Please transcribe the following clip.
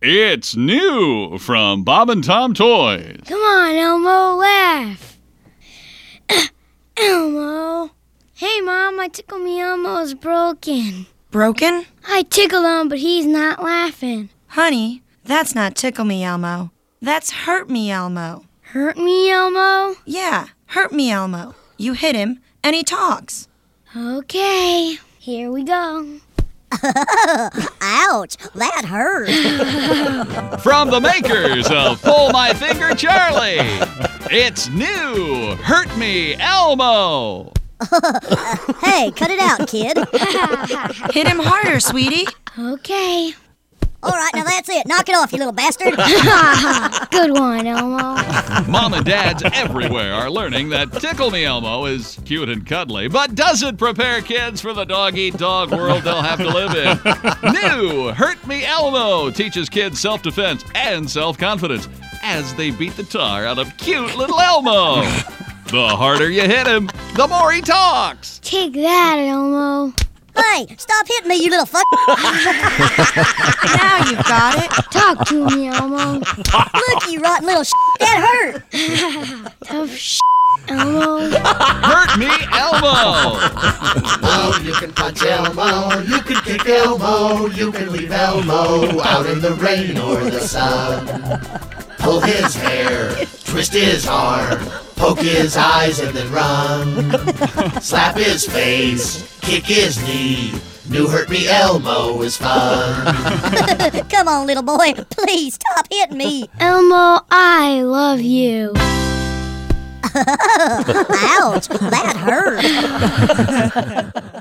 It's new from Bob and Tom Toys. Come on, Elmo, laugh. Elmo. Hey, Mom, my Tickle Me Elmo is broken. Broken? I tickled him, but he's not laughing. Honey, that's not Tickle Me Elmo. That's Hurt Me Elmo. Hurt me, Elmo? Yeah, Hurt Me Elmo. You hit him, and he talks. Okay, here we go. Ouch, that hurt. From the makers of Pull My Finger Charlie, it's new Hurt Me Elmo. Hey, cut it out, kid. Hit him harder, sweetie. Okay. All right, now that's it. Knock it off, you little bastard. Good one, Elmo. Mom and dads everywhere are learning that Tickle Me Elmo is cute and cuddly, but doesn't prepare kids for the dog-eat-dog world they'll have to live in. New Hurt Me Elmo teaches kids self-defense and self-confidence as they beat the tar out of cute little Elmo. The harder you hit him, the more he talks. Take that, Elmo. Hey, stop hitting me, you little fuck. Now you've got it. Talk to me, Elmo. Look, you rotten little that hurt. Tough Elmo. Hurt Me Elmo. Oh, you can punch Elmo, you can kick Elmo, you can leave Elmo out in the rain or the sun. Pull his hair, twist his arm, poke his eyes and then run. Slap his face, kick his knee. New Hurt Me Elmo is fun. Come on, little boy, please stop hitting me. Elmo, I love you. Ouch, that hurt.